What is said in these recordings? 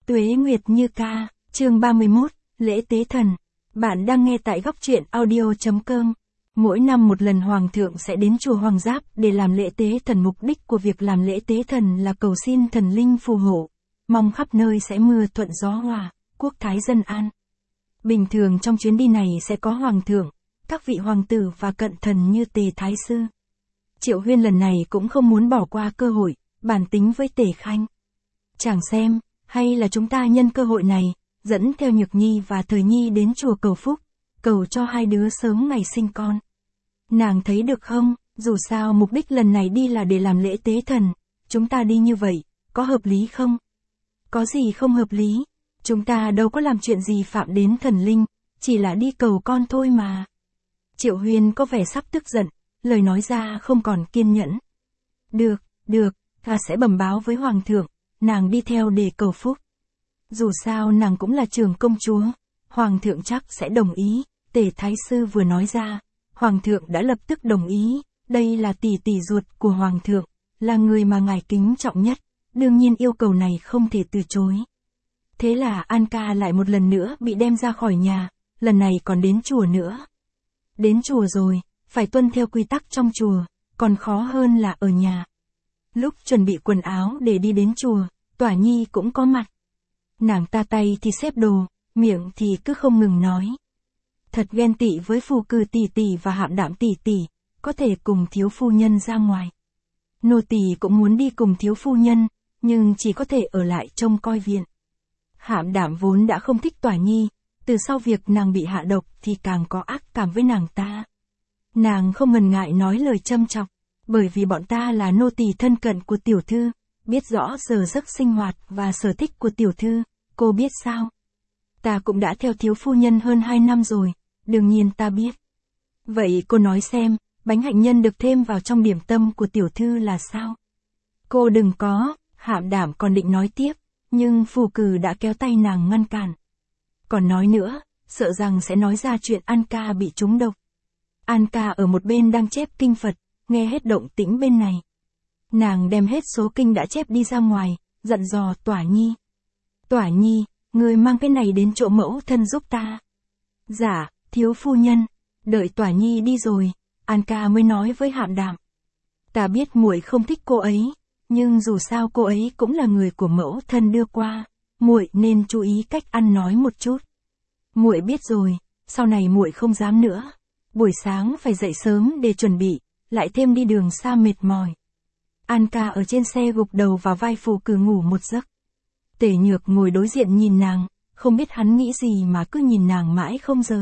Tuế Nguyệt Như Ca, chương 31, Lễ Tế Thần. Bạn đang nghe tại góc truyện audio.com. Mỗi năm một lần Hoàng thượng sẽ đến chùa Hoàng Giáp để làm lễ tế thần. Mục đích của việc làm lễ tế thần là cầu xin thần linh phù hộ, mong khắp nơi sẽ mưa thuận gió hòa, quốc thái dân an. Bình thường trong chuyến đi này sẽ có Hoàng thượng, các vị hoàng tử và cận thần như Tề Thái Sư. Triệu Huyên lần này cũng không muốn bỏ qua cơ hội, bàn tính với Tề Khanh. Chàng xem, hay là chúng ta nhân cơ hội này, dẫn theo Nhược Nhi và Thời Nhi đến chùa cầu phúc, cầu cho hai đứa sớm ngày sinh con. Nàng thấy được không, dù sao mục đích lần này đi là để làm lễ tế thần, chúng ta đi như vậy, có hợp lý không? Có gì không hợp lý, chúng ta đâu có làm chuyện gì phạm đến thần linh, chỉ là đi cầu con thôi mà. Triệu Huyên có vẻ sắp tức giận, lời nói ra không còn kiên nhẫn. Được, ta sẽ bẩm báo với Hoàng thượng, nàng đi theo để cầu phúc. Dù sao nàng cũng là trưởng công chúa, Hoàng thượng chắc sẽ đồng ý. Tề Thái Sư vừa nói ra, Hoàng thượng đã lập tức đồng ý, đây là tỷ tỷ ruột của Hoàng thượng, là người mà ngài kính trọng nhất, đương nhiên yêu cầu này không thể từ chối. Thế là An Ca lại một lần nữa bị đem ra khỏi nhà, lần này còn đến chùa nữa. Đến chùa rồi, phải tuân theo quy tắc trong chùa, còn khó hơn là ở nhà. Lúc chuẩn bị quần áo để đi đến chùa, Tỏa Nhi cũng có mặt. Nàng ta tay thì xếp đồ, miệng thì cứ không ngừng nói. Thật ghen tị với Phù Cừ tỷ tỷ và Hạm Đạm tỷ tỷ, có thể cùng thiếu phu nhân ra ngoài. Nô tỳ cũng muốn đi cùng thiếu phu nhân, nhưng chỉ có thể ở lại trông coi viện. Hạm Đạm vốn đã không thích Tỏa Nhi, từ sau việc nàng bị hạ độc thì càng có ác cảm với nàng ta. Nàng không ngần ngại nói lời châm chọc, bởi vì bọn ta là nô tỳ thân cận của tiểu thư, biết rõ giờ giấc sinh hoạt và sở thích của tiểu thư, cô biết sao? Ta cũng đã theo thiếu phu nhân hơn 2 năm rồi, đương nhiên ta biết. Vậy cô nói xem, bánh hạnh nhân được thêm vào trong điểm tâm của tiểu thư là sao? Cô đừng có, Hạm Đạm còn định nói tiếp, nhưng Phù Cừ đã kéo tay nàng ngăn cản. Còn nói nữa, sợ rằng sẽ nói ra chuyện An Ca bị trúng độc. An Ca ở một bên đang chép kinh Phật, nghe hết động tĩnh bên này. Nàng đem hết số kinh đã chép đi ra ngoài, dặn dò Tỏa Nhi. Tỏa Nhi, người mang cái này đến chỗ mẫu thân giúp ta. Dạ, thiếu phu nhân. Đợi Tỏa Nhi đi rồi, An Ca mới nói với Hạm Đạm. Ta biết muội không thích cô ấy, nhưng dù sao cô ấy cũng là người của mẫu thân đưa qua, muội nên chú ý cách ăn nói một chút. Muội biết rồi, sau này muội không dám nữa. Buổi sáng phải dậy sớm để chuẩn bị, lại thêm đi đường xa mệt mỏi. An Ca ở trên xe gục đầu vào vai Phù Cừ ngủ một giấc. Tề Nhược ngồi đối diện nhìn nàng, không biết hắn nghĩ gì mà cứ nhìn nàng mãi không rời.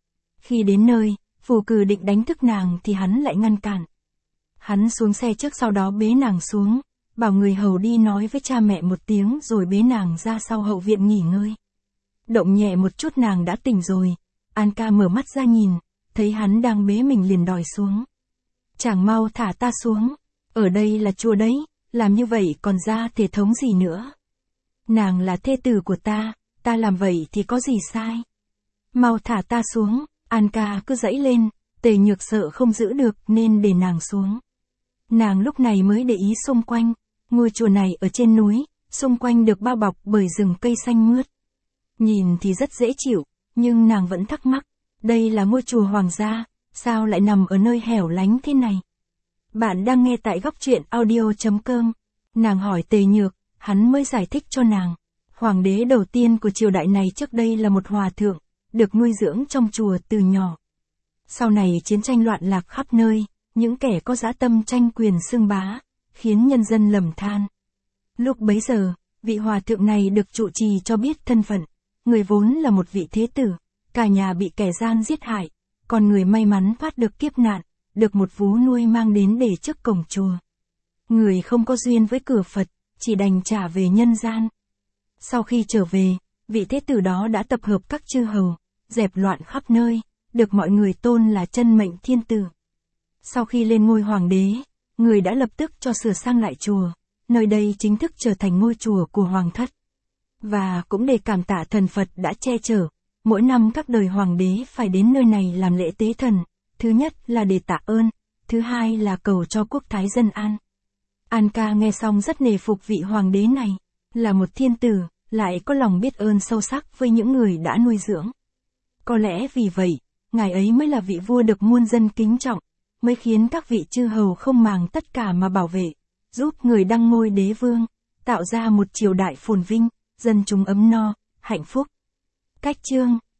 Khi đến nơi, Phù Cừ định đánh thức nàng thì hắn lại ngăn cản. Hắn xuống xe trước sau đó bế nàng xuống, bảo người hầu đi nói với cha mẹ một tiếng rồi bế nàng ra sau hậu viện nghỉ ngơi. Động nhẹ một chút nàng đã tỉnh rồi, An Ca mở mắt ra nhìn, thấy hắn đang bế mình liền đòi xuống. Chàng mau thả ta xuống, ở đây là chùa đấy, làm như vậy còn ra thể thống gì nữa. Nàng là thê tử của ta làm vậy thì có gì sai. Mau thả ta xuống, An Ca cứ giãy lên, Tề Nhược sợ không giữ được nên để nàng xuống. Nàng lúc này mới để ý xung quanh, ngôi chùa này ở trên núi, xung quanh được bao bọc bởi rừng cây xanh mướt. Nhìn thì rất dễ chịu, nhưng nàng vẫn thắc mắc, đây là ngôi chùa hoàng gia, sao lại nằm ở nơi hẻo lánh thế này? Bạn đang nghe tại góc truyện audio.com. Nàng hỏi Tề Nhược, hắn mới giải thích cho nàng. Hoàng đế đầu tiên của triều đại này trước đây là một hòa thượng, được nuôi dưỡng trong chùa từ nhỏ. Sau này chiến tranh loạn lạc khắp nơi, những kẻ có dã tâm tranh quyền xưng bá, khiến nhân dân lầm than. Lúc bấy giờ, vị hòa thượng này được trụ trì cho biết thân phận, người vốn là một vị thế tử, cả nhà bị kẻ gian giết hại, còn người may mắn thoát được kiếp nạn, được một vú nuôi mang đến để trước cổng chùa. Người không có duyên với cửa Phật, chỉ đành trả về nhân gian. Sau khi trở về, vị thế tử đó đã tập hợp các chư hầu, dẹp loạn khắp nơi, được mọi người tôn là chân mệnh thiên tử. Sau khi lên ngôi hoàng đế, người đã lập tức cho sửa sang lại chùa, nơi đây chính thức trở thành ngôi chùa của hoàng thất. Và cũng để cảm tạ thần Phật đã che chở, mỗi năm các đời hoàng đế phải đến nơi này làm lễ tế thần, thứ nhất là để tạ ơn, thứ hai là cầu cho quốc thái dân an. An Ca nghe xong rất nể phục vị hoàng đế này, là một thiên tử, lại có lòng biết ơn sâu sắc với những người đã nuôi dưỡng. Có lẽ vì vậy, ngài ấy mới là vị vua được muôn dân kính trọng, mới khiến các vị chư hầu không màng tất cả mà bảo vệ, giúp người đăng ngôi đế vương, tạo ra một triều đại phồn vinh, dân chúng ấm no, hạnh phúc. Cách chương